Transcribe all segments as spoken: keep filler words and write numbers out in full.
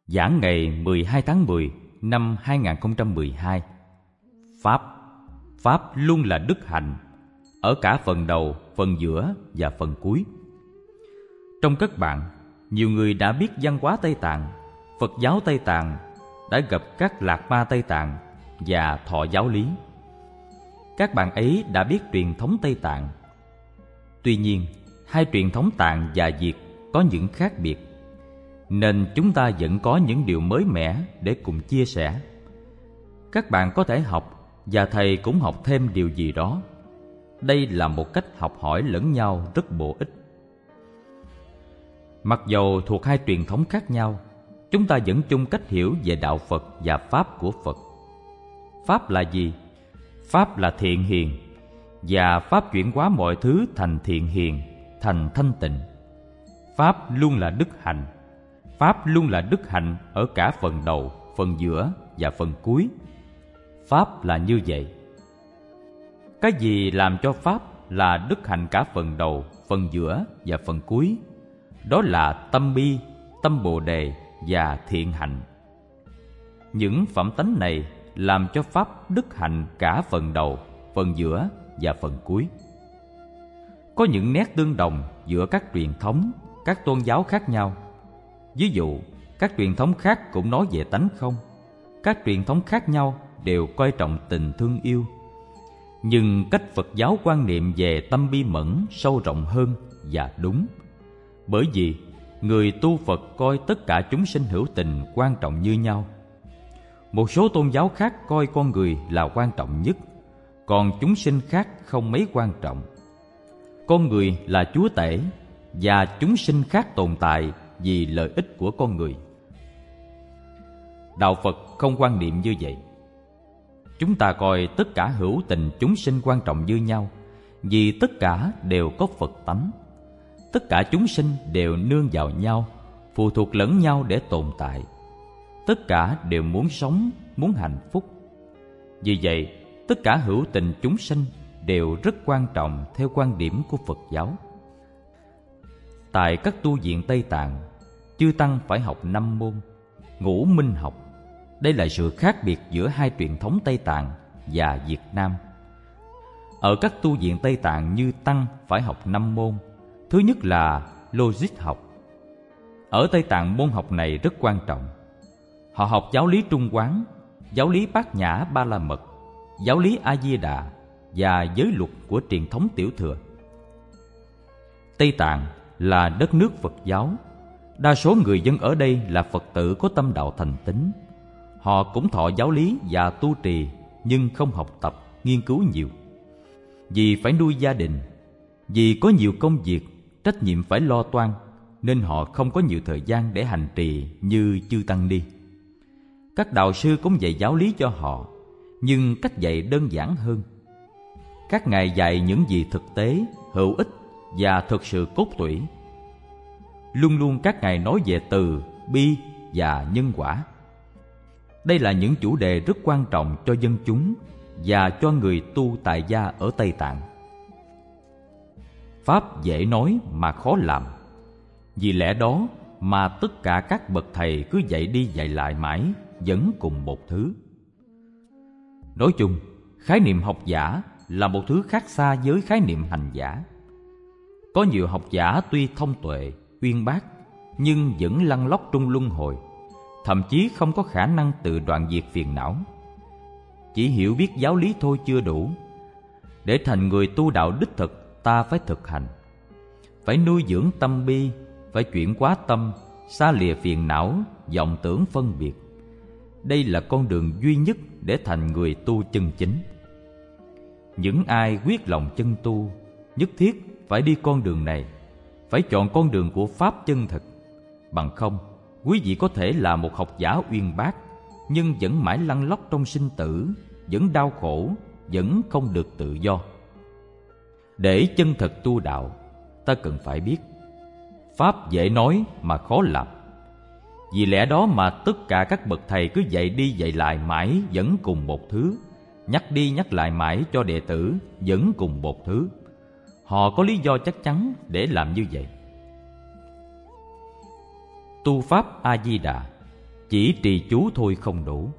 Giảng ngày mười hai tháng mười năm hai nghìn không trăm mười hai. Pháp Pháp luôn là đức hạnh, ở cả phần đầu, phần giữa và phần cuối. Trong các bạn, nhiều người đã biết văn hóa Tây Tạng, Phật giáo Tây Tạng, đã gặp các lạc ma Tây Tạng và thọ giáo lý. Các bạn ấy đã biết truyền thống Tây Tạng. Tuy nhiên, hai truyền thống Tạng và Việt có những khác biệt, nên chúng ta vẫn có những điều mới mẻ để cùng chia sẻ. Các bạn có thể học và thầy cũng học thêm điều gì đó. Đây là một cách học hỏi lẫn nhau rất bổ ích. Mặc dầu thuộc hai truyền thống khác nhau, chúng ta vẫn chung cách hiểu về đạo Phật và Pháp của Phật. Pháp là gì? Pháp là thiện hiền, và Pháp chuyển hóa mọi thứ thành thiện hiền, thành thanh tịnh. Pháp luôn là đức hạnh. Pháp luôn là đức hạnh ở cả phần đầu, phần giữa và phần cuối. Pháp là như vậy. Cái gì làm cho Pháp là đức hạnh cả phần đầu, phần giữa và phần cuối? Đó là tâm bi, tâm bồ đề và thiện hạnh. Những phẩm tánh này làm cho Pháp đức hạnh cả phần đầu, phần giữa và phần cuối. Có những nét tương đồng giữa các truyền thống, các tôn giáo khác nhau. Ví dụ, các truyền thống khác cũng nói về tánh không. Các truyền thống khác nhau đều coi trọng tình thương yêu. Nhưng cách Phật giáo quan niệm về tâm bi mẫn sâu rộng hơn và đúng. Bởi vì người tu Phật coi tất cả chúng sinh hữu tình quan trọng như nhau. Một số tôn giáo khác coi con người là quan trọng nhất, còn chúng sinh khác không mấy quan trọng. Con người là chúa tể, và chúng sinh khác tồn tại vì lợi ích của con người. Đạo Phật không quan niệm như vậy. Chúng ta coi tất cả hữu tình chúng sinh quan trọng như nhau, vì tất cả đều có Phật tánh. Tất cả chúng sinh đều nương vào nhau, phụ thuộc lẫn nhau để tồn tại. Tất cả đều muốn sống, muốn hạnh phúc. Vì vậy, tất cả hữu tình chúng sinh đều rất quan trọng theo quan điểm của Phật giáo. Tại các tu viện Tây Tạng, chư tăng phải học năm môn, ngũ minh học. Đây là sự khác biệt giữa hai truyền thống Tây Tạng và Việt Nam. Ở các tu viện Tây Tạng như tăng phải học năm môn. Thứ nhất là logic học. Ở Tây Tạng môn học này rất quan trọng. Họ học giáo lý Trung Quán, giáo lý Bát Nhã Ba La Mật, giáo lý A Di Đà và giới luật của truyền thống Tiểu Thừa. Tây Tạng là đất nước Phật giáo. Đa số người dân ở đây là Phật tử có tâm đạo thành tín. Họ cũng thọ giáo lý và tu trì, nhưng không học tập, nghiên cứu nhiều. Vì phải nuôi gia đình, vì có nhiều công việc, trách nhiệm phải lo toan, nên họ không có nhiều thời gian để hành trì như chư tăng ni. Các đạo sư cũng dạy giáo lý cho họ, nhưng cách dạy đơn giản hơn. Các ngài dạy những gì thực tế, hữu ích và thực sự cốt tủy. Luôn luôn các ngài nói về từ, bi và nhân quả. Đây là những chủ đề rất quan trọng cho dân chúng và cho người tu tại gia ở Tây Tạng. Pháp dễ nói mà khó làm. Vì lẽ đó mà tất cả các bậc thầy cứ dạy đi dạy lại mãi, vẫn cùng một thứ. Nói chung, khái niệm học giả là một thứ khác xa với khái niệm hành giả. Có nhiều học giả tuy thông tuệ, uyên bác, nhưng vẫn lăn lóc trong luân hồi, thậm chí không có khả năng tự đoạn diệt phiền não. Chỉ hiểu biết giáo lý thôi chưa đủ. Để thành người tu đạo đích thực, ta phải thực hành. Phải nuôi dưỡng tâm bi, phải chuyển hóa tâm, xa lìa phiền não, vọng tưởng phân biệt. Đây là con đường duy nhất để thành người tu chân chính. Những ai quyết lòng chân tu, nhất thiết phải đi con đường này, phải chọn con đường của Pháp chân thực. Bằng không, quý vị có thể là một học giả uyên bác, nhưng vẫn mãi lăn lóc trong sinh tử, vẫn đau khổ, vẫn không được tự do. Để chân thật tu đạo, ta cần phải biết Pháp dễ nói mà khó làm. Vì lẽ đó mà tất cả các bậc thầy cứ dạy đi dạy lại mãi vẫn cùng một thứ, nhắc đi nhắc lại mãi cho đệ tử vẫn cùng một thứ. Họ có lý do chắc chắn để làm như vậy. Tu Pháp A Di Đà chỉ trì chú thôi không đủ.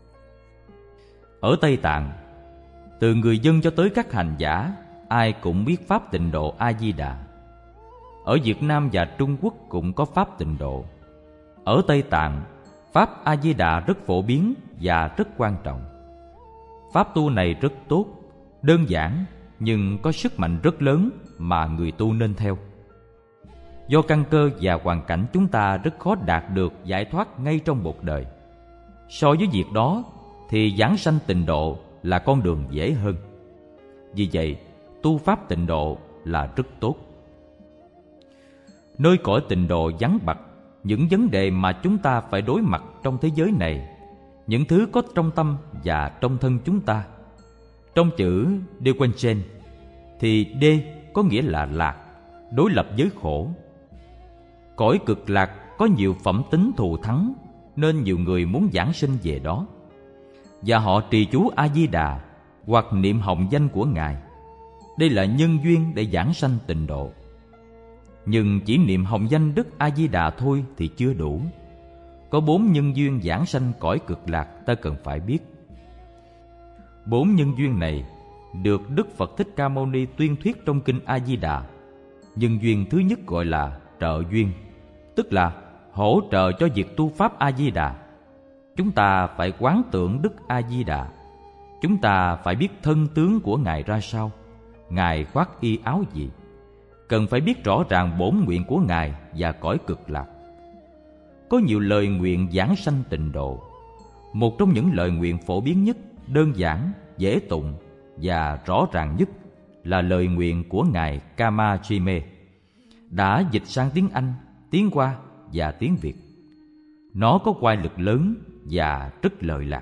Ở Tây Tạng, từ người dân cho tới các hành giả, ai cũng biết pháp tịnh độ A Di Đà. Ở Việt Nam và Trung Quốc cũng có pháp tịnh độ. Ở Tây Tạng, pháp A Di Đà rất phổ biến và rất quan trọng. Pháp tu này rất tốt, đơn giản nhưng có sức mạnh rất lớn mà người tu nên theo. Do căn cơ và hoàn cảnh, chúng ta rất khó đạt được giải thoát ngay trong một đời. So với việc đó thì giảng sanh tịnh độ là con đường dễ hơn. Vì vậy, tu pháp tịnh độ là rất tốt. Nơi cõi tịnh độ vắng bặt những vấn đề mà chúng ta phải đối mặt trong thế giới này, những thứ có trong tâm và trong thân chúng ta. Trong chữ Dequanchen thì D có nghĩa là lạc, đối lập với khổ. Cõi cực lạc có nhiều phẩm tính thù thắng, nên nhiều người muốn giảng sinh về đó, và họ trì chú A Di Đà hoặc niệm hồng danh của Ngài. Đây là nhân duyên để giảng sanh tịnh độ. Nhưng chỉ niệm hồng danh Đức A Di Đà thôi thì chưa đủ. Có bốn nhân duyên giảng sanh cõi cực lạc ta cần phải biết. Bốn nhân duyên này được Đức Phật Thích Ca Mâu Ni tuyên thuyết trong kinh A Di Đà. Nhân duyên thứ nhất gọi là trợ duyên, tức là hỗ trợ cho việc tu pháp A Di Đà. Chúng ta phải quán tưởng Đức A Di Đà. Chúng ta phải biết thân tướng của Ngài ra sao, Ngài khoác y áo gì. Cần phải biết rõ ràng bổn nguyện của Ngài và cõi cực lạc. Có nhiều lời nguyện giảng sanh tịnh độ. Một trong những lời nguyện phổ biến nhất, đơn giản, dễ tụng và rõ ràng nhất là lời nguyện của Ngài Kamachime, đã dịch sang tiếng Anh, tiếng Hoa và tiếng Việt. Nó có oai lực lớn và rất lợi lạc.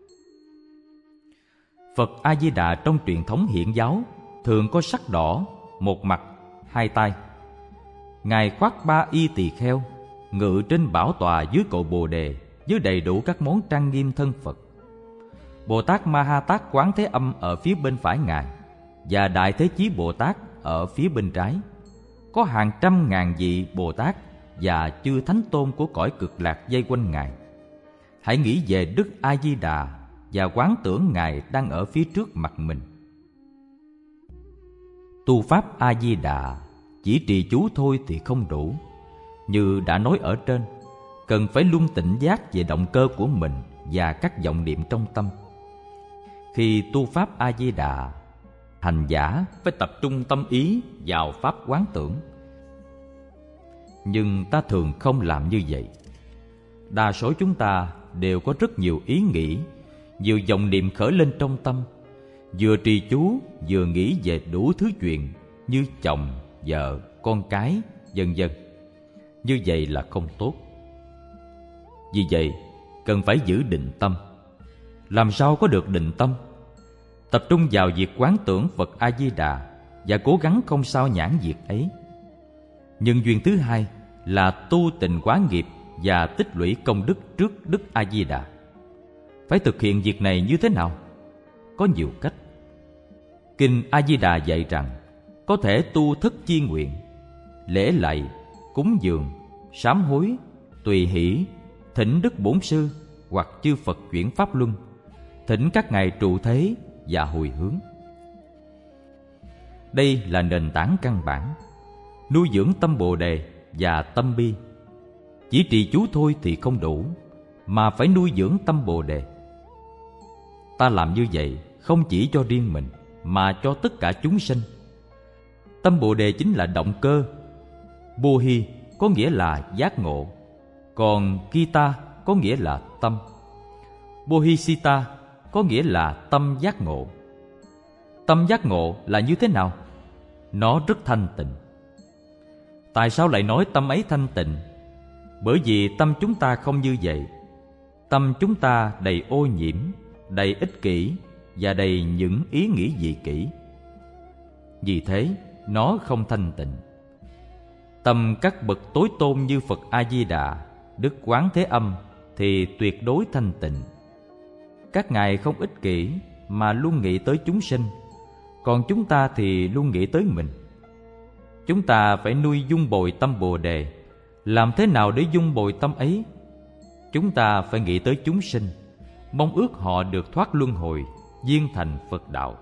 Phật A Di Đà trong truyền thống Hiển giáo thường có sắc đỏ, một mặt, hai tay. Ngài khoác ba y tỳ kheo, ngự trên bảo tọa dưới cội Bồ đề với đầy đủ các món trang nghiêm thân Phật. Bồ Tát Ma Ha Tát Quán Thế Âm ở phía bên phải Ngài và Đại Thế Chí Bồ Tát ở phía bên trái. Có hàng trăm ngàn vị Bồ Tát và chư Thánh Tôn của cõi cực lạc vây quanh Ngài. Hãy nghĩ về Đức A Di Đà và quán tưởng Ngài đang ở phía trước mặt mình. Tu pháp A Di Đà chỉ trì chú thôi thì không đủ. Như đã nói ở trên, cần phải luôn tỉnh giác về động cơ của mình và các vọng niệm trong tâm. Khi tu pháp A Di Đà, hành giả phải tập trung tâm ý vào pháp quán tưởng. Nhưng ta thường không làm như vậy. Đa số chúng ta đều có rất nhiều ý nghĩ, nhiều vọng niệm khởi lên trong tâm, vừa trì chú vừa nghĩ về đủ thứ chuyện như chồng, vợ, con cái, vân vân. Như vậy là không tốt. Vì vậy, cần phải giữ định tâm. Làm sao có được định tâm? Tập trung vào việc quán tưởng Phật A Di Đà và cố gắng không sao nhãng việc ấy. Nhân duyên thứ hai là tu tịnh hóa nghiệp và tích lũy công đức trước Đức A Di Đà. Phải thực hiện việc này như thế nào? Có nhiều cách. Kinh A Di Đà dạy rằng có thể tu thất chi nguyện, lễ lạy, cúng dường, sám hối, tùy hỷ, thỉnh Đức Bổn Sư hoặc chư Phật chuyển pháp luân, thỉnh các ngài trụ thế và hồi hướng. Đây là nền tảng căn bản, nuôi dưỡng tâm Bồ đề và tâm bi. Chỉ trì chú thôi thì không đủ, mà phải nuôi dưỡng tâm Bồ đề. Ta làm như vậy không chỉ cho riêng mình, mà cho tất cả chúng sinh. Tâm Bồ đề chính là động cơ. Bồ hi có nghĩa là giác ngộ, còn kita có nghĩa là tâm. Bodhisita có nghĩa là tâm giác ngộ. Tâm giác ngộ là như thế nào? Nó rất thanh tịnh. Tại sao lại nói tâm ấy thanh tịnh? Bởi vì tâm chúng ta không như vậy. Tâm chúng ta đầy ô nhiễm, đầy ích kỷ và đầy những ý nghĩ dị kỷ. Vì thế, nó không thanh tịnh. Tâm các bậc tối tôn như Phật A-di-đà, Đức Quán Thế Âm thì tuyệt đối thanh tịnh. Các ngài không ích kỷ mà luôn nghĩ tới chúng sinh, còn chúng ta thì luôn nghĩ tới mình. Chúng ta phải nuôi dung bồi tâm Bồ đề. Làm thế nào để dung bồi tâm ấy? chúng ta phải nghĩ tới chúng sinh, mong ước họ được thoát luân hồi, viên thành Phật đạo.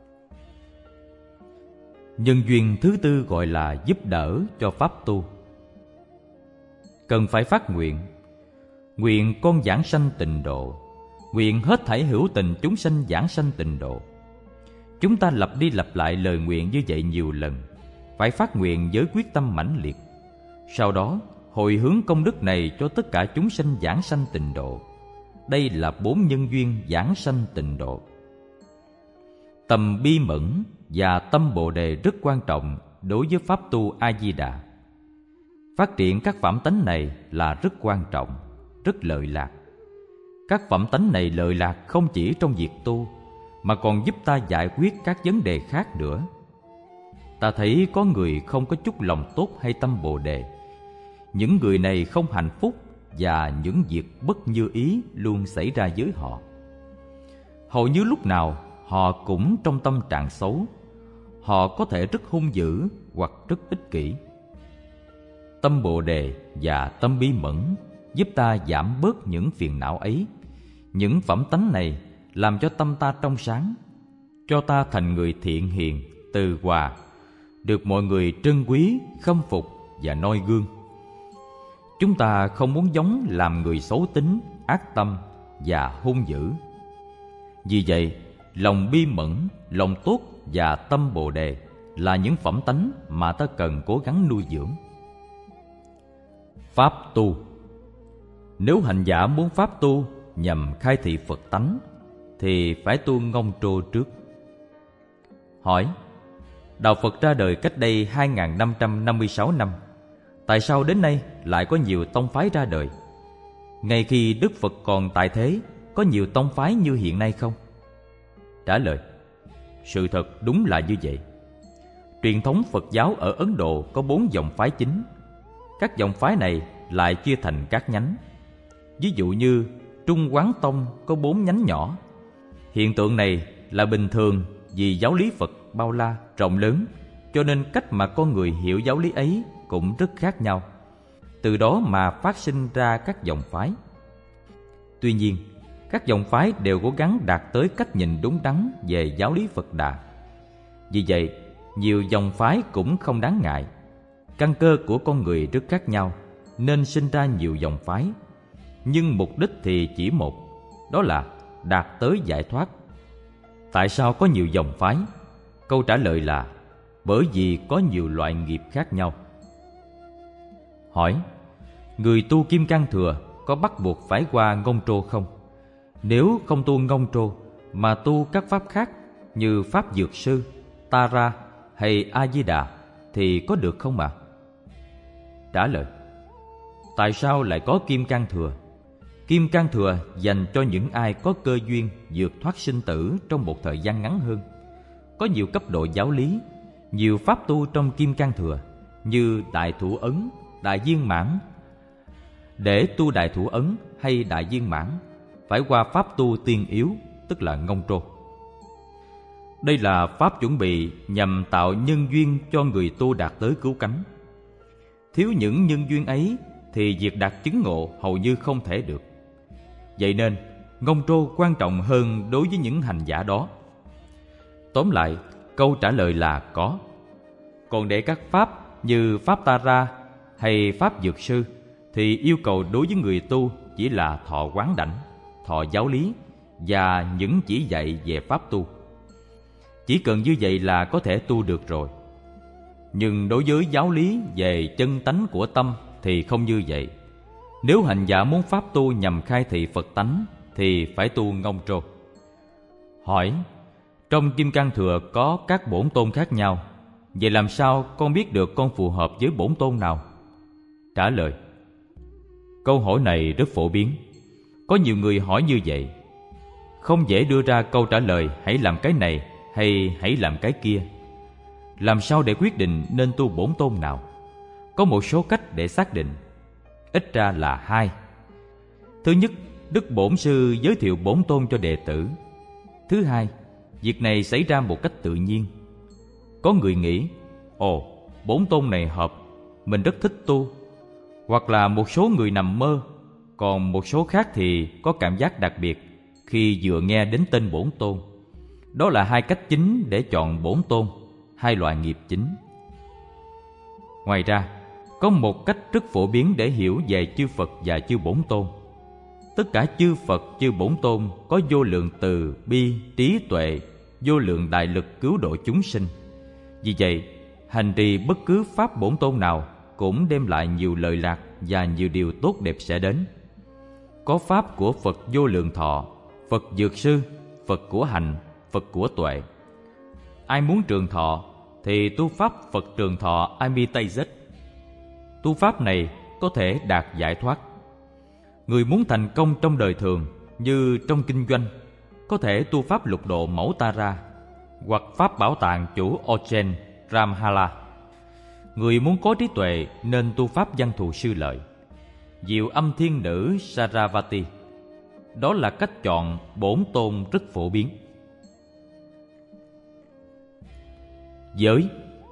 Nhân duyên thứ tư gọi là giúp đỡ cho pháp tu. Cần phải phát nguyện: nguyện con giảng sanh tịnh độ, nguyện hết thảy hữu tình chúng sanh giảng sanh tịnh độ. Chúng ta lặp đi lặp lại lời nguyện như vậy nhiều lần, phải phát nguyện với quyết tâm mãnh liệt. Sau đó hồi hướng công đức này cho tất cả chúng sanh giảng sanh tịnh độ. Đây là bốn nhân duyên giảng sanh tịnh độ. Tâm bi mẫn và tâm bồ đề rất quan trọng đối với pháp tu A Di Đà. Phát triển các phẩm tánh này là rất quan trọng, rất lợi lạc. Các phẩm tánh này lợi lạc không chỉ trong việc tu, mà còn giúp ta giải quyết các vấn đề khác nữa. Ta thấy có người không có chút lòng tốt hay tâm bồ đề. Những người này không hạnh phúc và những việc bất như ý luôn xảy ra với họ. Hầu như lúc nào họ cũng trong tâm trạng xấu. Họ có thể rất hung dữ hoặc rất ích kỷ. Tâm bồ đề và tâm bi mẫn giúp ta giảm bớt những phiền não ấy. Những phẩm tánh này làm cho tâm ta trong sáng, cho ta thành người thiện hiền, từ hòa, được mọi người trân quý, khâm phục và noi gương. Chúng ta không muốn giống làm người xấu tính, ác tâm và hung dữ. Vì vậy, lòng bi mẫn, lòng tốt và tâm bồ đề là những phẩm tánh mà ta cần cố gắng nuôi dưỡng. Pháp tu. Nếu hành giả muốn pháp tu nhằm khai thị Phật tánh thì phải tu ngông trô trước. Hỏi: Đạo Phật ra đời cách đây hai nghìn năm trăm năm mươi sáu năm. Tại sao đến nay lại có nhiều tông phái ra đời? Ngay khi Đức Phật còn tại thế, có nhiều tông phái như hiện nay không? Trả lời: Sự thật đúng là như vậy. Truyền thống Phật giáo ở Ấn Độ có bốn dòng phái chính. Các dòng phái này lại chia thành các nhánh. Ví dụ như Trung Quán Tông có bốn nhánh nhỏ. Hiện tượng này là bình thường vì giáo lý Phật bao la, rộng lớn, cho nên cách mà con người hiểu giáo lý ấy cũng rất khác nhau. Từ đó mà phát sinh ra các dòng phái. Tuy nhiên, các dòng phái đều cố gắng đạt tới cách nhìn đúng đắn về giáo lý Phật Đà. Vì vậy, nhiều dòng phái cũng không đáng ngại. Căn cơ của con người rất khác nhau, nên sinh ra nhiều dòng phái. Nhưng mục đích thì chỉ một, đó là đạt tới giải thoát. Tại sao có nhiều dòng phái? Câu trả lời là bởi vì có nhiều loại nghiệp khác nhau. Hỏi: Người tu Kim Cang Thừa có bắt buộc phải qua ngông trô không? Nếu không tu ngông trô mà tu các pháp khác như pháp Dược Sư, Tara hay A Di Đà thì có được không ạ? À? Trả lời: Tại sao lại có Kim Cang Thừa? Kim Cang Thừa dành cho những ai có cơ duyên vượt thoát sinh tử trong một thời gian ngắn hơn. Có nhiều cấp độ giáo lý, nhiều pháp tu trong Kim Cang Thừa như Đại Thủ Ấn, Đại Viên Mãn. Để tu Đại Thủ Ấn hay Đại Viên Mãn phải qua pháp tu tiên yếu, tức là ngông trô. Đây là pháp chuẩn bị nhằm tạo nhân duyên cho người tu đạt tới cứu cánh. Thiếu những nhân duyên ấy thì việc đạt chứng ngộ hầu như không thể được. Vậy nên ngông trô quan trọng hơn đối với những hành giả đó. Tóm lại, câu trả lời là có. Còn để các pháp như pháp Tara hay pháp Dược Sư thì yêu cầu đối với người tu chỉ là thọ quán đảnh, thọ giáo lý và những chỉ dạy về pháp tu. Chỉ cần như vậy là có thể tu được rồi. Nhưng đối với giáo lý về chân tánh của tâm thì không như vậy. Nếu hành giả muốn pháp tu nhằm khai thị Phật tánh thì phải tu ngông trô. Hỏi: Trong Kim Cang Thừa có các bổn tôn khác nhau, vậy làm sao con biết được con phù hợp với bổn tôn nào? Trả lời: Câu hỏi này rất phổ biến. Có nhiều người hỏi như vậy. Không dễ đưa ra câu trả lời hãy làm cái này hay hãy làm cái kia. Làm sao để quyết định nên tu bổn tôn nào? Có một số cách để xác định. Ít ra là hai. Thứ nhất, Đức Bổn Sư giới thiệu bổn tôn cho đệ tử. Thứ hai, việc này xảy ra một cách tự nhiên. Có người nghĩ, ồ, bổn tôn này hợp, mình rất thích tu. Hoặc là một số người nằm mơ, Còn một số khác thì có cảm giác đặc biệt khi vừa nghe đến tên Bổn Tôn. Đó là hai cách chính để chọn Bổn Tôn, hai loại nghiệp chính. Ngoài ra, có một cách rất phổ biến để hiểu về chư Phật và chư Bổn Tôn. Tất cả chư Phật, chư Bổn Tôn có vô lượng từ bi, trí tuệ, vô lượng đại lực cứu độ chúng sinh. Vì vậy, hành trì bất cứ pháp Bổn Tôn nào cũng đem lại nhiều lợi lạc và nhiều điều tốt đẹp sẽ đến. Có pháp của Phật Vô Lượng Thọ, Phật Dược Sư, Phật của Hành, Phật của Tuệ. Ai muốn trường thọ thì tu pháp Phật Trường Thọ Amitabha. Tu pháp này có thể đạt giải thoát. Người muốn thành công trong đời thường như trong kinh doanh có thể tu pháp lục độ Mẫu Tara hoặc pháp bảo tàng chủ Ochen Ramhala. Người muốn có trí tuệ nên tu pháp Văn Thù Sư Lợi, Diệu Âm Thiên Nữ Saravati. Đó là cách chọn Bổn Tôn rất phổ biến. Giới.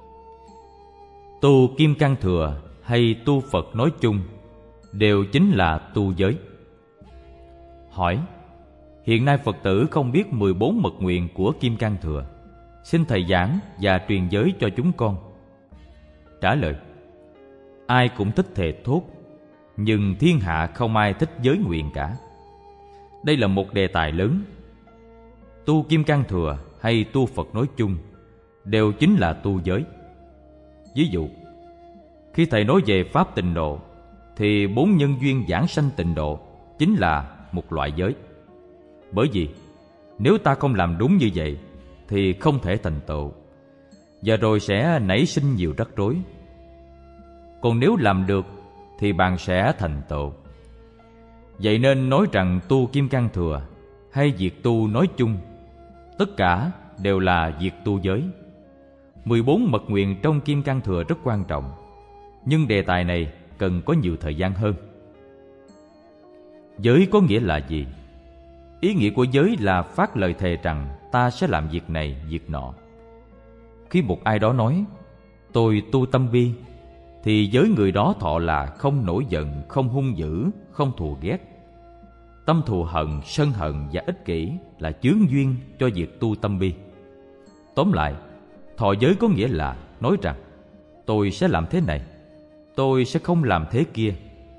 Tu Kim Cang Thừa hay tu Phật nói chung đều chính là tu giới. Hỏi: hiện nay Phật tử không biết mười bốn mật nguyện của Kim Cang Thừa, xin thầy giảng và truyền giới cho chúng con. Trả lời: ai cũng thích thề thốt, nhưng thiên hạ không ai thích giới nguyện cả. Đây là một đề tài lớn. Tu Kim Cang Thừa hay tu Phật nói chung đều chính là tu giới. Ví dụ, khi thầy nói về pháp tịnh độ thì bốn nhân duyên giảng sanh tịnh độ chính là một loại giới. Bởi vì nếu ta không làm đúng như vậy thì không thể thành tựu, và rồi sẽ nảy sinh nhiều rắc rối. Còn nếu làm được thì bạn sẽ thành tựu. Vậy nên nói rằng tu Kim Cang Thừa hay việc tu nói chung, tất cả đều là việc tu giới. mười bốn mật nguyện trong Kim Cang Thừa rất quan trọng, nhưng đề tài này cần có nhiều thời gian hơn. Giới có nghĩa là gì? Ý nghĩa của giới là phát lời thề rằng ta sẽ làm việc này, việc nọ. Khi một ai đó nói tôi tu tâm bi, thì giới người đó thọ là không nổi giận, không hung dữ, không thù ghét. Tâm thù hận, sân hận và ích kỷ là chướng duyên cho việc tu tâm bi. Tóm lại, thọ giới có nghĩa là nói rằng tôi sẽ làm thế này, tôi sẽ không làm thế kia.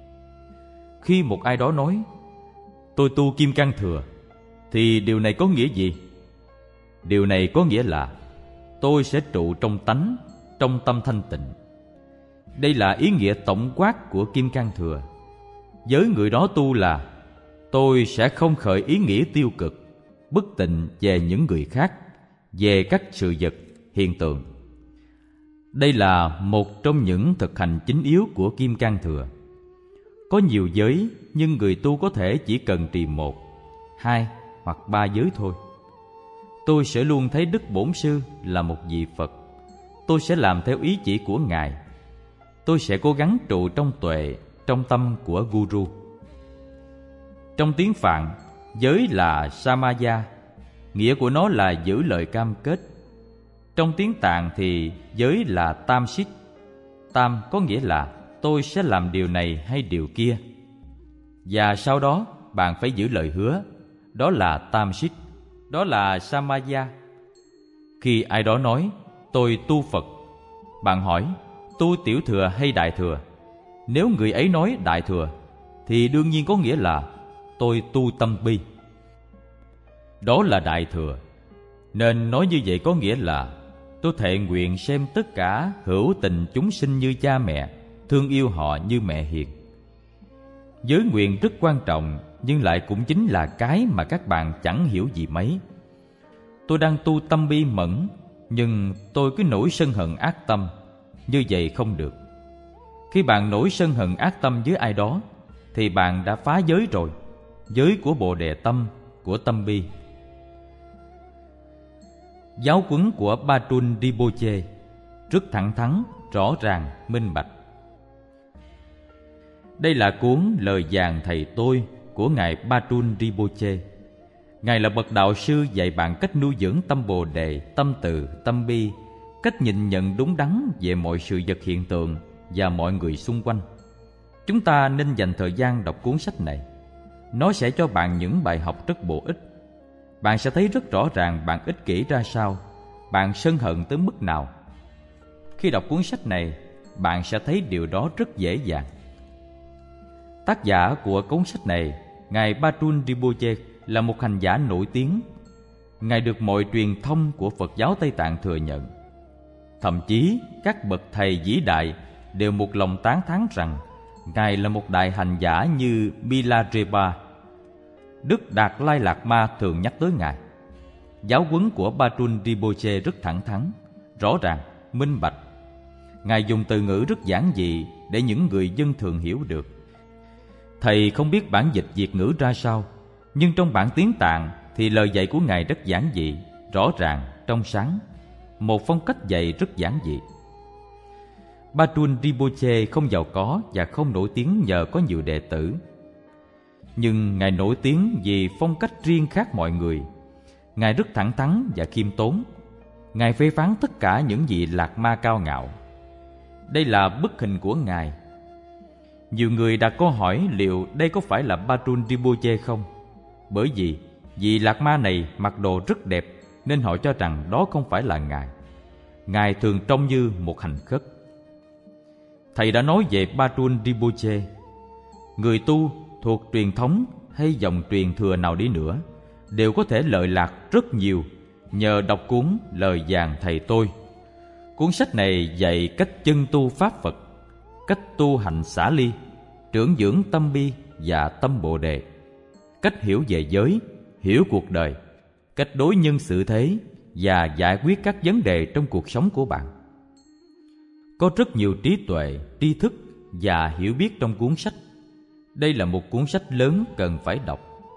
Khi một ai đó nói tôi tu Kim Cang Thừa, thì điều này có nghĩa gì? Điều này có nghĩa là tôi sẽ trụ trong tánh, trong tâm thanh tịnh. Đây là ý nghĩa tổng quát của Kim Cang Thừa. Giới người đó tu là tôi sẽ không khởi ý nghĩa tiêu cực, bất tịnh về những người khác, về các sự vật, hiện tượng. Đây là một trong những thực hành chính yếu của Kim Cang Thừa. Có nhiều giới, nhưng người tu có thể chỉ cần trì một, hai hoặc ba giới thôi. Tôi sẽ luôn thấy Đức Bổn Sư là một vị Phật. Tôi sẽ làm theo ý chỉ của Ngài. Tôi sẽ cố gắng trụ trong tuệ, trong tâm của Guru. Trong tiếng Phạn, giới là Samaya, nghĩa của nó là giữ lời cam kết. Trong tiếng Tạng thì giới là Tam Sit. Tam có nghĩa là tôi sẽ làm điều này hay điều kia, và sau đó bạn phải giữ lời hứa. Đó là Tam Sit, đó là Samaya. Khi ai đó nói tôi tu Phật, bạn hỏi tu tiểu thừa hay đại thừa? Nếu người ấy nói đại thừa thì đương nhiên có nghĩa là tôi tu tâm bi. Đó là đại thừa. Nên nói như vậy có nghĩa là tôi thệ nguyện xem tất cả hữu tình chúng sinh như cha mẹ, thương yêu họ như mẹ hiền. Giới nguyện rất quan trọng, nhưng lại cũng chính là cái mà các bạn chẳng hiểu gì mấy. Tôi đang tu tâm bi mẫn, nhưng tôi cứ nổi sân hận ác tâm. Như vậy không được. Khi bạn nổi sân hận ác tâm với ai đó thì bạn đã phá giới rồi, giới của Bồ Đề Tâm, của tâm bi. Giáo huấn của Bajun Rinpoche rất thẳng thắn, rõ ràng, minh bạch. Đây là cuốn Lời Vàng Thầy Tôi của Ngài Bajun Rinpoche. Ngài là bậc đạo sư dạy bạn cách nuôi dưỡng tâm Bồ Đề, tâm từ, tâm bi, cách nhìn nhận đúng đắn về mọi sự vật hiện tượng và mọi người xung quanh. Chúng ta nên dành thời gian đọc cuốn sách này. Nó sẽ cho bạn những bài học rất bổ ích. Bạn sẽ thấy rất rõ ràng bạn ích kỷ ra sao, bạn sân hận tới mức nào. Khi đọc cuốn sách này, bạn sẽ thấy điều đó rất dễ dàng. Tác giả của cuốn sách này, Ngài Patrul Rinpoche, là một hành giả nổi tiếng. Ngài được mọi truyền thông của Phật giáo Tây Tạng thừa nhận. Thậm chí các bậc thầy vĩ đại đều một lòng tán thán rằng Ngài là một đại hành giả như Milarepa. Đức Đạt Lai Lạt Ma thường nhắc tới Ngài. Giáo huấn của Patrul Rinpoche rất thẳng thắn, rõ ràng, minh bạch. Ngài dùng từ ngữ rất giản dị để những người dân thường hiểu được. Thầy không biết bản dịch Việt ngữ ra sao, nhưng trong bản tiếng Tạng thì lời dạy của Ngài rất giản dị, rõ ràng, trong sáng, một phong cách dạy rất giản dị. Patrul Rinpoche không giàu có và không nổi tiếng nhờ có nhiều đệ tử. Nhưng Ngài nổi tiếng vì phong cách riêng khác mọi người. Ngài rất thẳng thắn và khiêm tốn. Ngài phê phán tất cả những vị lạc ma cao ngạo. Đây là bức hình của Ngài. Nhiều người đặt câu hỏi liệu đây có phải là Patrul Rinpoche không? Bởi vì vị lạc ma này mặc đồ rất đẹp nên họ cho rằng đó không phải là Ngài. Ngài thường trông như một hành khất. Thầy đã nói về Patrul Rinpoche. Người tu thuộc truyền thống hay dòng truyền thừa nào đi nữa đều có thể lợi lạc rất nhiều nhờ đọc cuốn Lời Vàng Thầy Tôi. Cuốn sách này dạy cách chân tu Pháp Phật, cách tu hành xả ly, trưởng dưỡng tâm bi và tâm Bồ Đề, cách hiểu về giới, hiểu cuộc đời, cách đối nhân xử thế và giải quyết các vấn đề trong cuộc sống của bạn. Có rất nhiều trí tuệ, tri thức và hiểu biết trong cuốn sách. Đây là một cuốn sách lớn cần phải đọc.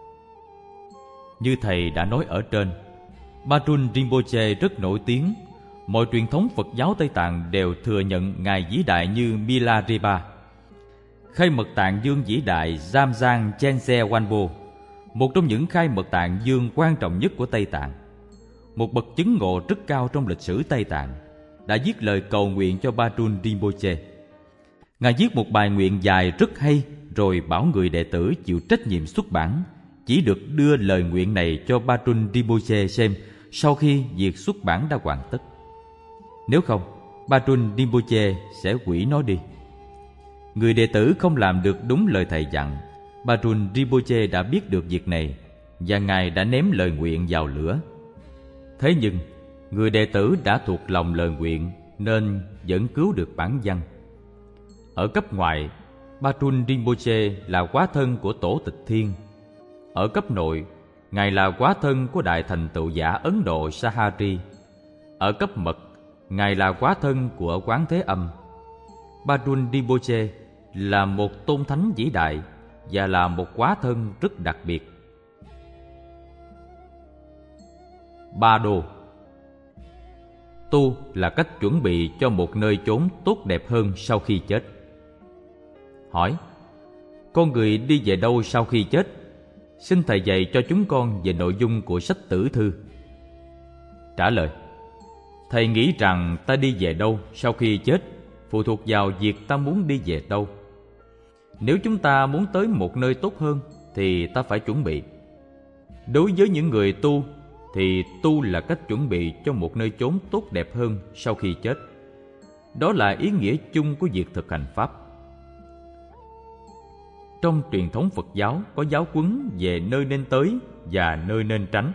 Như thầy đã nói ở trên, Patrul Rinpoche rất nổi tiếng. Mọi truyền thống Phật giáo Tây Tạng đều thừa nhận Ngài vĩ đại như Milarepa. Khai mật tạng dương vĩ đại Jamjang Chense Wanpo, một trong những khai mật tạng dương quan trọng nhất của Tây Tạng, một bậc chứng ngộ rất cao trong lịch sử Tây Tạng, đã viết lời cầu nguyện cho Patrul Rinpoche. Ngài viết một bài nguyện dài rất hay, rồi bảo người đệ tử chịu trách nhiệm xuất bản, chỉ được đưa lời nguyện này cho Patrul Rinpoche xem sau khi việc xuất bản đã hoàn tất. Nếu không, Patrul Rinpoche sẽ hủy nó đi. Người đệ tử không làm được đúng lời thầy dặn. Patrul Rinpoche đã biết được việc này và Ngài đã ném lời nguyện vào lửa. Thế nhưng, người đệ tử đã thuộc lòng lời nguyện nên vẫn cứu được bản văn. Ở cấp ngoại, Patrul Rinpoche là hóa thân của Tổ Tịch Thiên. Ở cấp nội, Ngài là hóa thân của Đại Thành Tựu Giả Ấn Độ Sahari. Ở cấp mật, Ngài là hóa thân của Quán Thế Âm. Patrul Rinpoche là một tôn thánh vĩ đại và là một hóa thân rất đặc biệt. Ba đô. Tu là cách chuẩn bị cho một nơi chốn tốt đẹp hơn sau khi chết. Hỏi: con người đi về đâu sau khi chết? Xin thầy dạy cho chúng con về nội dung của sách Tử Thư. Trả lời: thầy nghĩ rằng ta đi về đâu sau khi chết phụ thuộc vào việc ta muốn đi về đâu. Nếu chúng ta muốn tới một nơi tốt hơn thì ta phải chuẩn bị. Đối với những người tu thì tu là cách chuẩn bị cho một nơi chốn tốt đẹp hơn sau khi chết. Đó là ý nghĩa chung của việc thực hành Pháp. Trong truyền thống Phật giáo có giáo huấn về nơi nên tới và nơi nên tránh.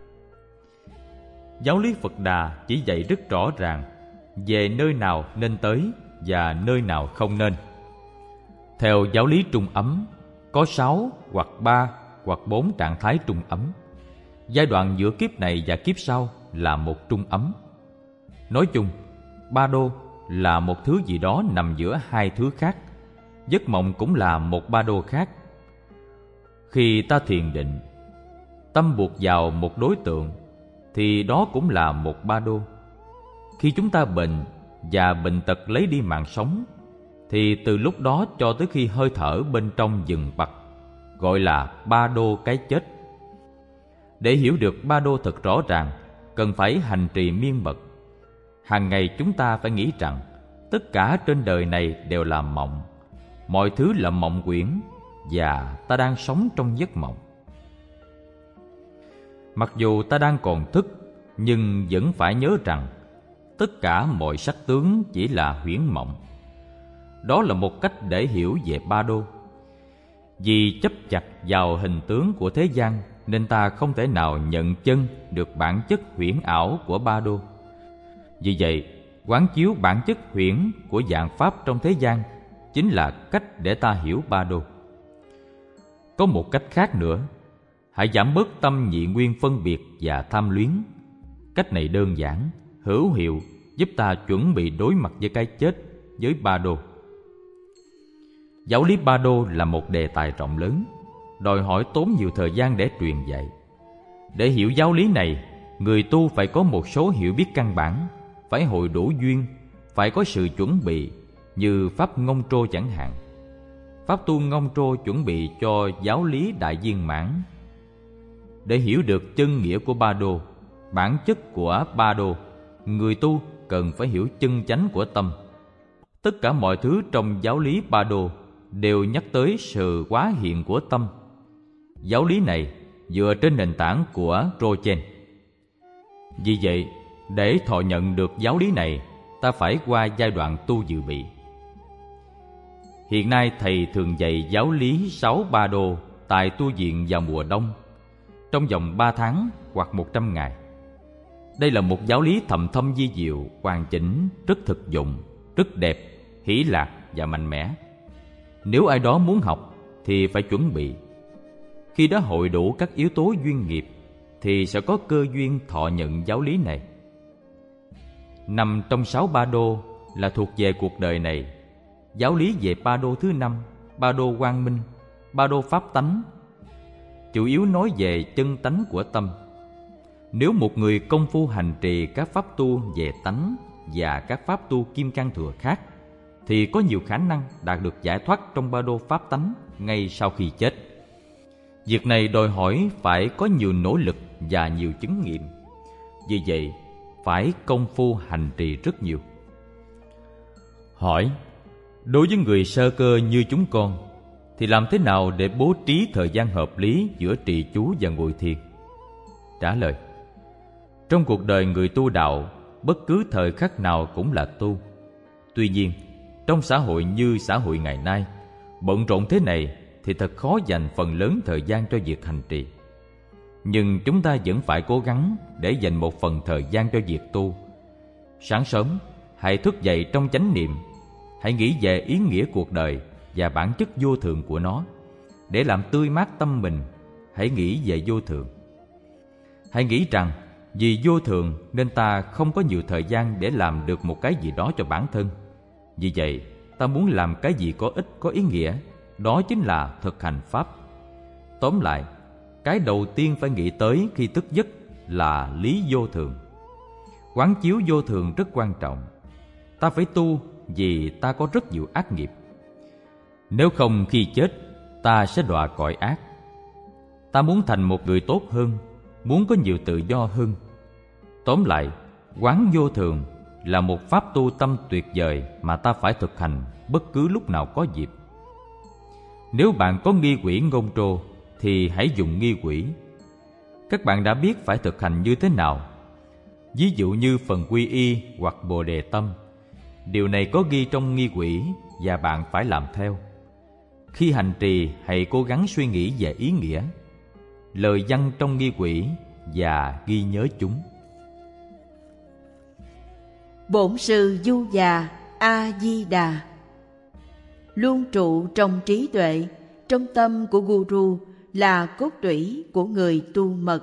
Giáo lý Phật Đà chỉ dạy rất rõ ràng về nơi nào nên tới và nơi nào không nên. Theo giáo lý trung ấm, có sáu hoặc ba hoặc bốn trạng thái trung ấm. Giai đoạn giữa kiếp này và kiếp sau là một trung ấm. Nói chung, ba đô là một thứ gì đó nằm giữa hai thứ khác. Giấc mộng cũng là một ba đô khác. Khi ta thiền định, tâm buộc vào một đối tượng thì đó cũng là một ba đô. Khi chúng ta bệnh và bệnh tật lấy đi mạng sống thì từ lúc đó cho tới khi hơi thở bên trong dừng bặt gọi là ba đô cái chết. Để hiểu được ba đô thật rõ ràng, cần phải hành trì miên mật. Hàng ngày chúng ta phải nghĩ rằng tất cả trên đời này đều là mộng. Mọi thứ là mộng quyển, và ta đang sống trong giấc mộng. Mặc dù ta đang còn thức, nhưng vẫn phải nhớ rằng tất cả mọi sắc tướng chỉ là huyễn mộng. Đó là một cách để hiểu về Ba Đô. Vì chấp chặt vào hình tướng của thế gian nên ta không thể nào nhận chân được bản chất huyễn ảo của Ba Đô. Vì vậy, quán chiếu bản chất huyễn của vạn pháp trong thế gian chính là cách để ta hiểu Ba Đô. Có một cách khác nữa, hãy giảm bớt tâm nhị nguyên phân biệt và tham luyến. Cách này đơn giản, hữu hiệu, giúp ta chuẩn bị đối mặt với cái chết, với Ba Đô. Giáo lý Ba Đô là một đề tài rộng lớn, đòi hỏi tốn nhiều thời gian để truyền dạy. Để hiểu giáo lý này, người tu phải có một số hiểu biết căn bản, phải hội đủ duyên, phải có sự chuẩn bị, như Pháp Ngông Trô chẳng hạn. Pháp tu Ngông Trô chuẩn bị cho giáo lý đại viên mãn. Để hiểu được chân nghĩa của Ba Đô, bản chất của Ba Đô, người tu cần phải hiểu chân chánh của tâm. Tất cả mọi thứ trong giáo lý Ba Đô đều nhắc tới sự hóa hiện của tâm. Giáo lý này dựa trên nền tảng của Rochen. Vì vậy, để thọ nhận được giáo lý này, ta phải qua giai đoạn tu dự bị. Hiện nay thầy thường dạy giáo lý sáu Ba Đô tại tu viện vào mùa đông, trong vòng ba tháng hoặc một trăm ngày. Đây là một giáo lý thầm thâm vi diệu, hoàn chỉnh, rất thực dụng, rất đẹp, hỷ lạc và mạnh mẽ. Nếu ai đó muốn học thì phải chuẩn bị. Khi đã hội đủ các yếu tố duyên nghiệp thì sẽ có cơ duyên thọ nhận giáo lý này. Nằm trong sáu Ba Đô là thuộc về cuộc đời này. Giáo lý về Ba Đô thứ năm, Ba Đô quang minh, Ba Đô pháp tánh, chủ yếu nói về chân tánh của tâm. Nếu một người công phu hành trì các pháp tu về tánh và các pháp tu kim cang thừa khác, thì có nhiều khả năng đạt được giải thoát trong Ba Đô pháp tánh ngay sau khi chết. Việc này đòi hỏi phải có nhiều nỗ lực và nhiều chứng nghiệm. Vì vậy, phải công phu hành trì rất nhiều. Hỏi: đối với người sơ cơ như chúng con, thì làm thế nào để bố trí thời gian hợp lý giữa trì chú và ngồi thiền? Trả lời: trong cuộc đời người tu đạo, bất cứ thời khắc nào cũng là tu. Tuy nhiên, trong xã hội như xã hội ngày nay, bận rộn thế này thì thật khó dành phần lớn thời gian cho việc hành trì. Nhưng chúng ta vẫn phải cố gắng để dành một phần thời gian cho việc tu. Sáng sớm, hãy thức dậy trong chánh niệm. Hãy nghĩ về ý nghĩa cuộc đời và bản chất vô thường của nó. Để làm tươi mát tâm mình, hãy nghĩ về vô thường. Hãy nghĩ rằng vì vô thường nên ta không có nhiều thời gian để làm được một cái gì đó cho bản thân. Vì vậy, ta muốn làm cái gì có ích, có ý nghĩa, đó chính là thực hành Pháp. Tóm lại, cái đầu tiên phải nghĩ tới khi thức giấc là lý vô thường. Quán chiếu vô thường rất quan trọng. Ta phải tu vì ta có rất nhiều ác nghiệp. Nếu không khi chết, ta sẽ đọa cõi ác. Ta muốn thành một người tốt hơn, muốn có nhiều tự do hơn. Tóm lại, quán vô thường là một pháp tu tâm tuyệt vời mà ta phải thực hành bất cứ lúc nào có dịp. Nếu bạn có nghi quỷ ngôn trô thì hãy dùng nghi quỷ. Các bạn đã biết phải thực hành như thế nào. Ví dụ như phần quy y hoặc bồ đề tâm, điều này có ghi trong nghi quỷ và bạn phải làm theo. Khi hành trì, hãy cố gắng suy nghĩ về ý nghĩa, lời văn trong nghi quỷ và ghi nhớ chúng. Bổn sư Du Già A Di Đà luôn trụ trong trí tuệ, trong tâm của Guru là cốt tủy của người tu mật.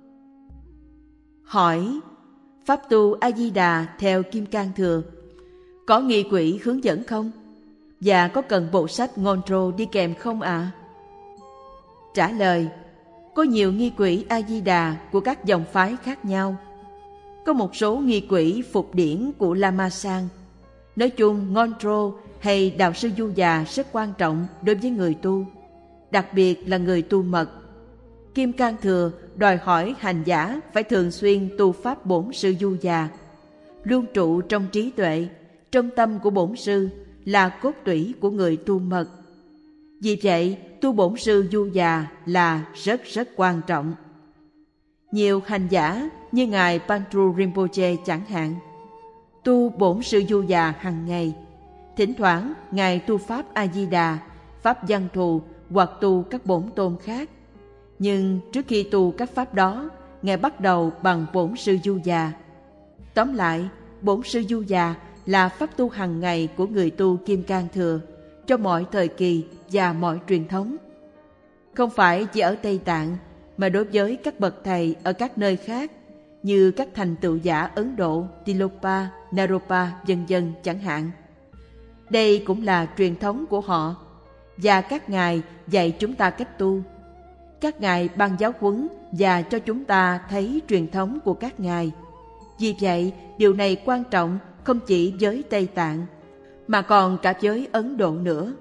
Hỏi: pháp tu A Di Đà theo Kim Cang Thừa có nghi quỷ hướng dẫn không? Và có cần bộ sách ngôn trô đi kèm không ạ? À? Trả lời: có nhiều nghi quỷ A Di Đà của các dòng phái khác nhau. Có một số nghi quỷ phục điển của Lama Sang. Nói chung, ngôn trô hay đạo sư Du Già rất quan trọng đối với người tu, đặc biệt là người tu mật. Kim Cang Thừa đòi hỏi hành giả phải thường xuyên tu pháp bổn sư Du Già, luôn trụ trong trí tuệ, trong tâm của bổn sư là cốt tủy của người tu mật. Vì vậy, tu bổn sư du già là rất rất quan trọng. Nhiều hành giả như Ngài Pantru Rinpoche chẳng hạn, tu bổn sư du già hàng ngày. Thỉnh thoảng, Ngài tu Pháp A-di-đà, Pháp Văn Thù hoặc tu các bổn tôn khác. Nhưng trước khi tu các Pháp đó, Ngài bắt đầu bằng bổn sư du già. Tóm lại, bổn sư du già là pháp tu hàng ngày của người tu Kim Cang Thừa cho mọi thời kỳ và mọi truyền thống. Không phải chỉ ở Tây Tạng, mà đối với các bậc thầy ở các nơi khác như các thành tựu giả Ấn Độ, Tilopa, Naropa, vân vân chẳng hạn. Đây cũng là truyền thống của họ, và các ngài dạy chúng ta cách tu. Các ngài ban giáo huấn và cho chúng ta thấy truyền thống của các ngài. Vì vậy, điều này quan trọng không chỉ với Tây Tạng, mà còn cả với Ấn Độ nữa.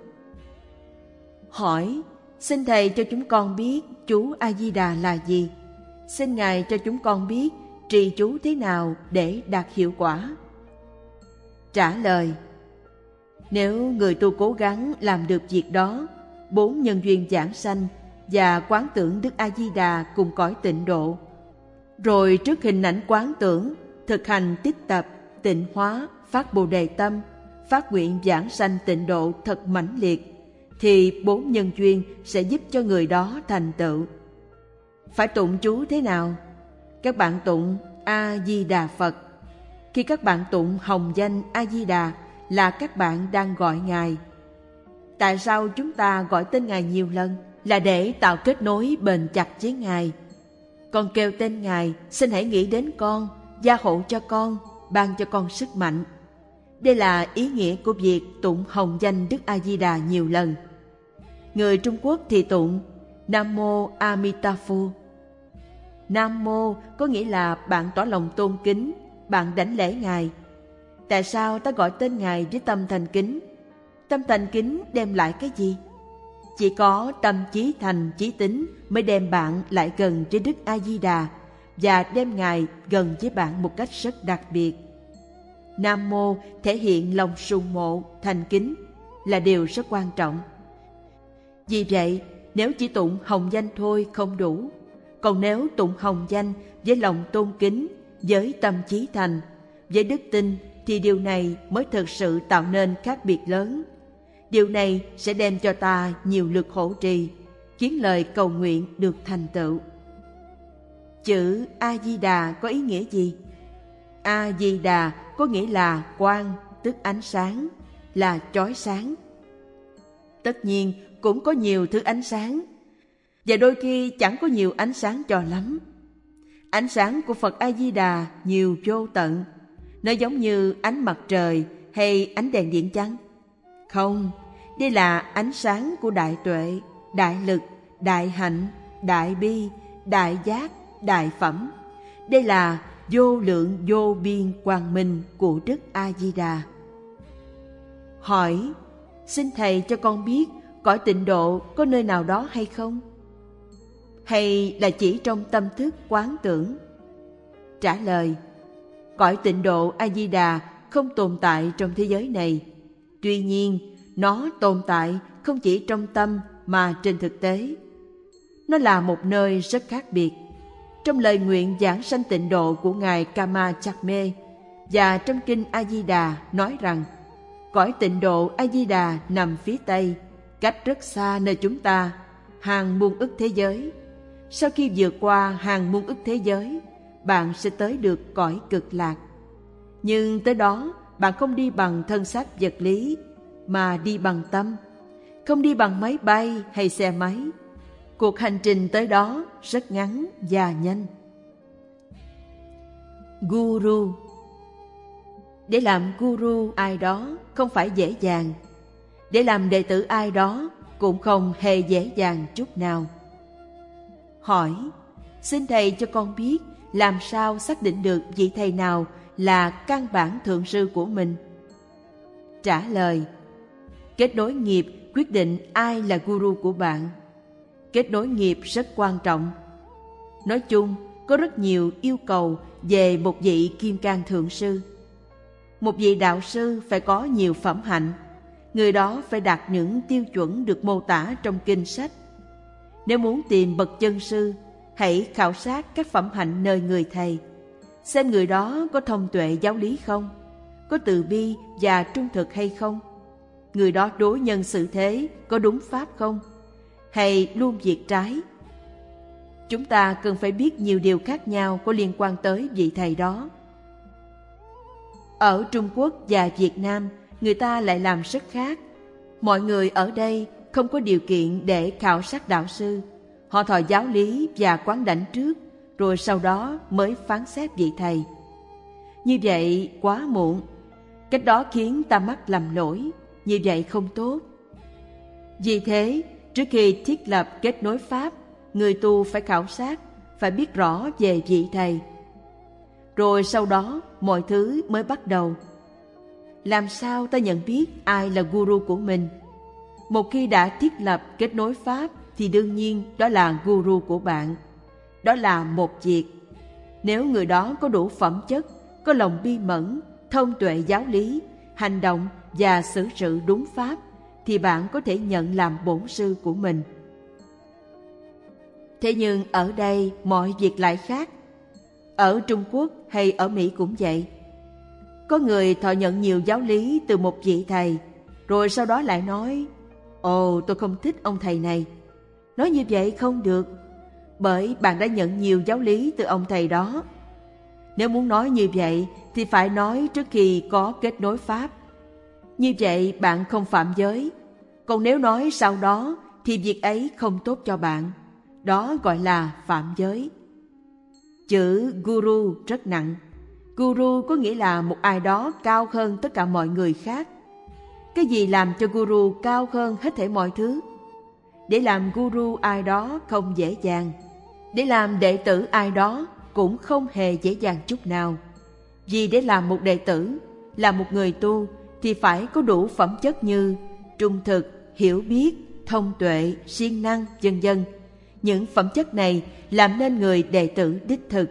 Hỏi, xin Thầy cho chúng con biết chú A-di-đà là gì? Xin Ngài cho chúng con biết trì chú thế nào để đạt hiệu quả? Trả lời, nếu người tu cố gắng làm được việc đó, bốn nhân duyên giảng sanh và quán tưởng Đức A-di-đà cùng cõi tịnh độ, rồi trước hình ảnh quán tưởng, thực hành tích tập, tịnh hóa, phát bồ đề tâm, phát nguyện giảng sanh tịnh độ thật mãnh liệt, thì bốn nhân duyên sẽ giúp cho người đó thành tựu. Phải tụng chú thế nào? Các bạn tụng A-di-đà Phật. Khi các bạn tụng hồng danh A-di-đà là các bạn đang gọi Ngài. Tại sao chúng ta gọi tên Ngài nhiều lần? Là để tạo kết nối bền chặt với Ngài. Con kêu tên Ngài, xin hãy nghĩ đến con, gia hộ cho con, ban cho con sức mạnh. Đây là ý nghĩa của việc tụng hồng danh Đức A-di-đà nhiều lần. Người Trung Quốc thì tụng Nam Mô Amitabha. Nam Mô có nghĩa là bạn tỏ lòng tôn kính, bạn đảnh lễ Ngài. Tại sao ta gọi tên Ngài với tâm thành kính? Tâm thành kính đem lại cái gì? Chỉ có tâm chí thành chí tín mới đem bạn lại gần với Đức A-di-đà và đem Ngài gần với bạn một cách rất đặc biệt. Nam Mô thể hiện lòng sùng mộ, thành kính là điều rất quan trọng. Vì vậy, nếu chỉ tụng hồng danh thôi không đủ. Còn nếu tụng hồng danh với lòng tôn kính, với tâm chí thành, với đức tin, thì điều này mới thực sự tạo nên khác biệt lớn. Điều này sẽ đem cho ta nhiều lực hộ trì, khiến lời cầu nguyện được thành tựu. Chữ A-di-đà có ý nghĩa gì? A-di-đà có nghĩa là quang, tức ánh sáng, là chói sáng. Tất nhiên cũng có nhiều thứ ánh sáng, và đôi khi chẳng có nhiều ánh sáng cho lắm. Ánh sáng của Phật A-di-đà nhiều vô tận. Nó giống như ánh mặt trời hay ánh đèn điện chăng? Không, đây là ánh sáng của đại tuệ, đại lực, đại hạnh, đại bi, đại giác, đại phẩm. Đây là vô lượng vô biên quang minh của Đức A-di-đà. Hỏi, xin Thầy cho con biết cõi tịnh độ có nơi nào đó hay không? Hay là chỉ trong tâm thức quán tưởng? Trả lời, cõi tịnh độ A-di-đà không tồn tại trong thế giới này. Tuy nhiên, nó tồn tại không chỉ trong tâm mà trên thực tế. Nó là một nơi rất khác biệt. Trong lời nguyện giảng sanh tịnh độ của Ngài Kama Chakme và trong kinh A-di-đà nói rằng cõi tịnh độ A-di-đà nằm phía Tây, cách rất xa nơi chúng ta, hàng muôn ức thế giới. Sau khi vượt qua hàng muôn ức thế giới, bạn sẽ tới được cõi cực lạc. Nhưng tới đó, bạn không đi bằng thân xác vật lý, mà đi bằng tâm, không đi bằng máy bay hay xe máy. Cuộc hành trình tới đó rất ngắn và nhanh. Guru. Để làm guru ai đó không phải dễ dàng. Để làm đệ tử ai đó cũng không hề dễ dàng chút nào. Hỏi, xin Thầy cho con biết làm sao xác định được vị Thầy nào là căn bản thượng sư của mình? Trả lời, kết nối nghiệp quyết định ai là guru của bạn. Kết nối nghiệp rất quan trọng. Nói chung, có rất nhiều yêu cầu về một vị Kim Cang Thượng Sư. Một vị đạo sư phải có nhiều phẩm hạnh, người đó phải đạt những tiêu chuẩn được mô tả trong kinh sách. Nếu muốn tìm bậc chân sư, hãy khảo sát các phẩm hạnh nơi người thầy, xem người đó có thông tuệ giáo lý không, có từ bi và trung thực hay không, người đó đối nhân xử thế có đúng pháp không, hay luôn việc trái. Chúng ta cần phải biết nhiều điều khác nhau có liên quan tới vị thầy đó. Ở Trung Quốc và Việt Nam, người ta lại làm rất khác. Mọi người ở đây không có điều kiện để khảo sát đạo sư. Họ thọ giáo lý và quán đảnh trước, rồi sau đó mới phán xét vị thầy. Như vậy quá muộn. Cách đó khiến ta mắc lầm lỗi. Như vậy không tốt. Vì thế, trước khi thiết lập kết nối pháp, người tu phải khảo sát, phải biết rõ về vị thầy. Rồi sau đó, mọi thứ mới bắt đầu. Làm sao ta nhận biết ai là guru của mình? Một khi đã thiết lập kết nối pháp, thì đương nhiên đó là guru của bạn. Đó là một việc. Nếu người đó có đủ phẩm chất, có lòng bi mẫn, thông tuệ giáo lý, hành động và xử sự đúng pháp, thì bạn có thể nhận làm bổn sư của mình. Thế nhưng ở đây mọi việc lại khác. Ở Trung Quốc hay ở Mỹ cũng vậy. Có người thọ nhận nhiều giáo lý từ một vị thầy, rồi sau đó lại nói, ồ, tôi không thích ông thầy này. Nói như vậy không được, bởi bạn đã nhận nhiều giáo lý từ ông thầy đó. Nếu muốn nói như vậy thì phải nói trước khi có kết nối pháp. Như vậy bạn không phạm giới. Còn nếu nói sau đó thì việc ấy không tốt cho bạn. Đó gọi là phạm giới. Chữ guru rất nặng. Guru có nghĩa là một ai đó cao hơn tất cả mọi người khác. Cái gì làm cho guru cao hơn hết thảy mọi thứ? Để làm guru ai đó không dễ dàng. Để làm đệ tử ai đó cũng không hề dễ dàng chút nào. Vì để làm một đệ tử, là một người tu, thì phải có đủ phẩm chất như trung thực, hiểu biết, thông tuệ, siêng năng, vân vân. Những phẩm chất này làm nên người đệ tử đích thực.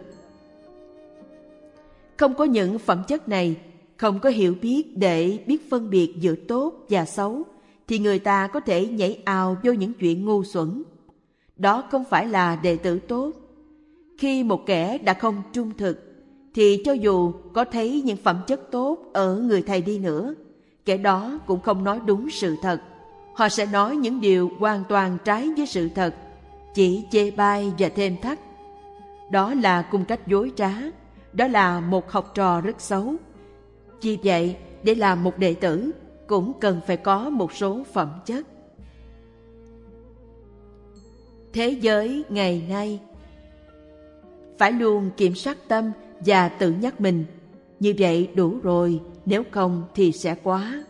Không có những phẩm chất này, không có hiểu biết để biết phân biệt giữa tốt và xấu, thì người ta có thể nhảy ào vô những chuyện ngu xuẩn. Đó không phải là đệ tử tốt. Khi một kẻ đã không trung thực, thì cho dù có thấy những phẩm chất tốt ở người thầy đi nữa, kẻ đó cũng không nói đúng sự thật. Họ sẽ nói những điều hoàn toàn trái với sự thật, chỉ chê bai và thêm thắt. Đó là cung cách dối trá. Đó là một học trò rất xấu. Vì vậy, để làm một đệ tử, cũng cần phải có một số phẩm chất. Thế giới ngày nay phải luôn kiểm soát tâm và tự nhắc mình, như vậy đủ rồi, nếu không thì sẽ quá.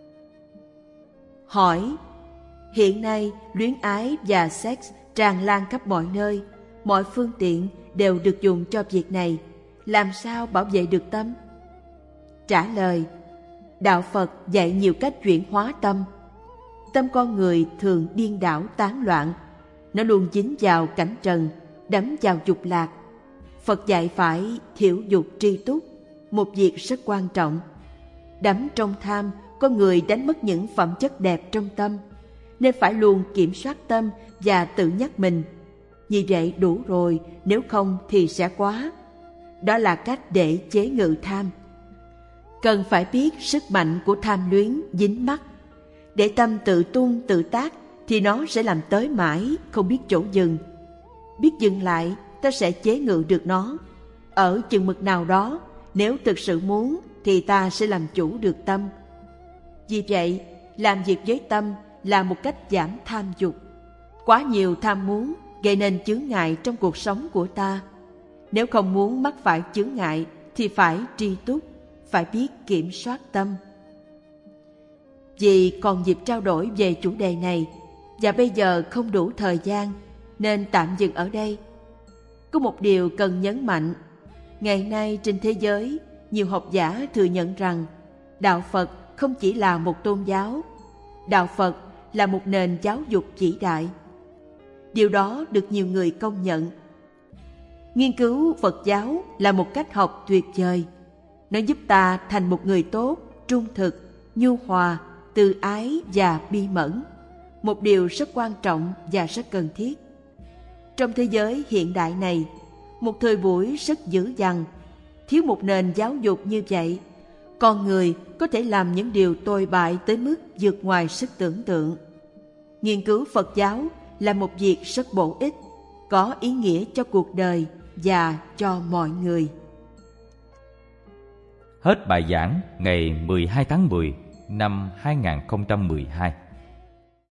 Hỏi: hiện nay luyến ái và sex tràn lan khắp mọi nơi, mọi phương tiện đều được dùng cho việc này, làm sao bảo vệ được tâm? Trả lời: Đạo Phật dạy nhiều cách chuyển hóa tâm. Tâm con người thường điên đảo tán loạn, nó luôn dính vào cảnh trần, đắm vào dục lạc. Phật dạy phải thiểu dục tri túc, một việc rất quan trọng. Đắm trong tham, con người đánh mất những phẩm chất đẹp trong tâm, nên phải luôn kiểm soát tâm và tự nhắc mình. Như vậy đủ rồi, nếu không thì sẽ quá. Đó là cách để chế ngự tham. Cần phải biết sức mạnh của tham luyến dính mắc. Để tâm tự tung tự tác thì nó sẽ làm tới mãi, không biết chỗ dừng. Biết dừng lại, ta sẽ chế ngự được nó. Ở chừng mực nào đó, nếu thực sự muốn thì ta sẽ làm chủ được tâm. Vì vậy, làm việc với tâm là một cách giảm tham dục. Quá nhiều tham muốn gây nên chướng ngại trong cuộc sống của ta. Nếu không muốn mắc phải chướng ngại thì phải tri túc, phải biết kiểm soát tâm. Vì còn dịp trao đổi về chủ đề này và bây giờ không đủ thời gian nên tạm dừng ở đây. Có một điều cần nhấn mạnh. Ngày nay trên thế giới, nhiều học giả thừa nhận rằng Đạo Phật không chỉ là một tôn giáo. Đạo Phật là một nền giáo dục vĩ đại. Điều đó được nhiều người công nhận. Nghiên cứu Phật giáo là một cách học tuyệt vời. Nó giúp ta thành một người tốt, trung thực, nhu hòa, từ ái và bi mẫn, một điều rất quan trọng và rất cần thiết. Trong thế giới hiện đại này, một thời buổi rất dữ dằn, thiếu một nền giáo dục như vậy, con người có thể làm những điều tồi bại tới mức vượt ngoài sức tưởng tượng. Nghiên cứu Phật giáo là một việc rất bổ ích, có ý nghĩa cho cuộc đời và cho mọi người. Hết bài giảng ngày mười hai tháng mười năm hai nghìn không trăm mười hai.